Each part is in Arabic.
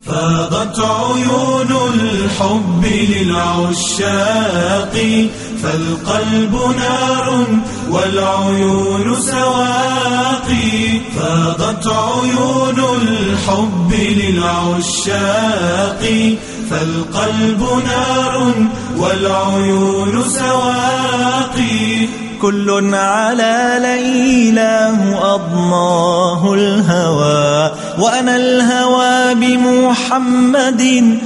فاضت عيون الحب للعشاق فالقلب نار والعيون سواقي. فاضت عيون الحب للعشاق فالقلب نار والعيون سواقي. كل على ليلاه أضناه الهوى وأنا الهوى بمحمد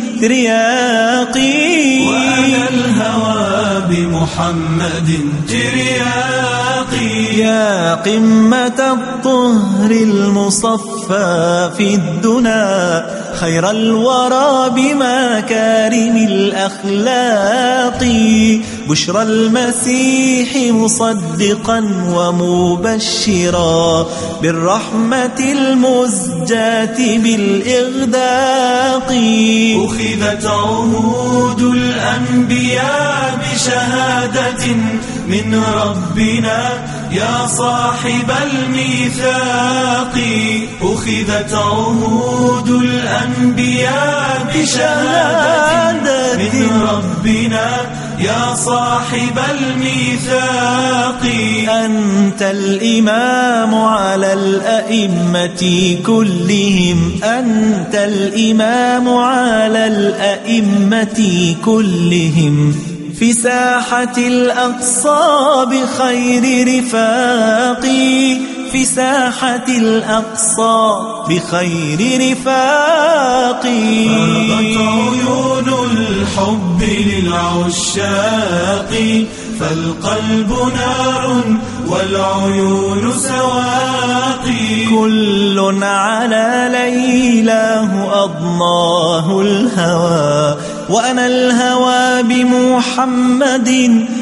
ترياقي. وأنا الهوى بمحمد ترياقي. يا قمة الطهر المصفى في الدنا خير الورى بمكارم الأخلاق. بشرى المسيح مصدقا ومبشرا بالرحمة المزجاة بالإغداق. أخذت عهود الأنبياء بشهادة من ربنا يا صاحب الميثاق. أخذت عهود الأنبياء بشهادة من ربنا يا صاحب الميثاق. أنت الإمام على الأئمة كلهم أنت الإمام على الأئمة كلهم في ساحة الأقصى بخير رفاقي. في ساحة الأقصى بخير رفاقي. فاضت عيون الحب للعشاق فالقلب نار والعيون سواقي. كل على ليلاه أضناه الهوى وأنا الهوى بمحمد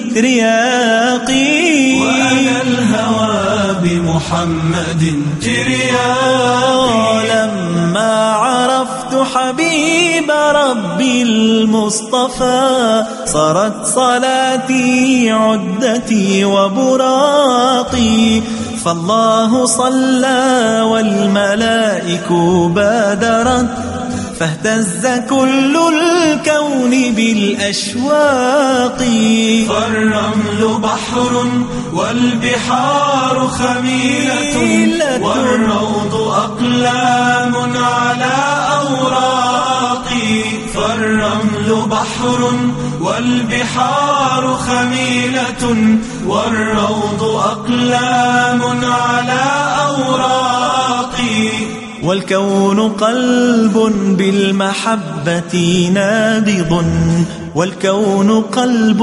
ترياقي. وأنا الهوى بمحمد ترياقي. لما عرفت حبيب ربي المصطفى صارت صلاتي عدتي وبراقي. فالله صلى والملائك بادرت فاهتز كل الكون بالأشواق. فالرمل بحر والبحار خميلة والروض أقلام على أوراقي. فالرمل بحر والبحار خميلة والروض أقلام على أوراقي. والكون قلب بالمحبة نابض والكون قلب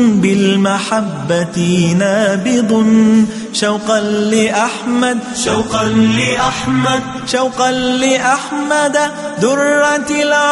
بالمحبة نابض. شوقا لأحمد شوقا لأحمد شوقا لأحمد درة العالم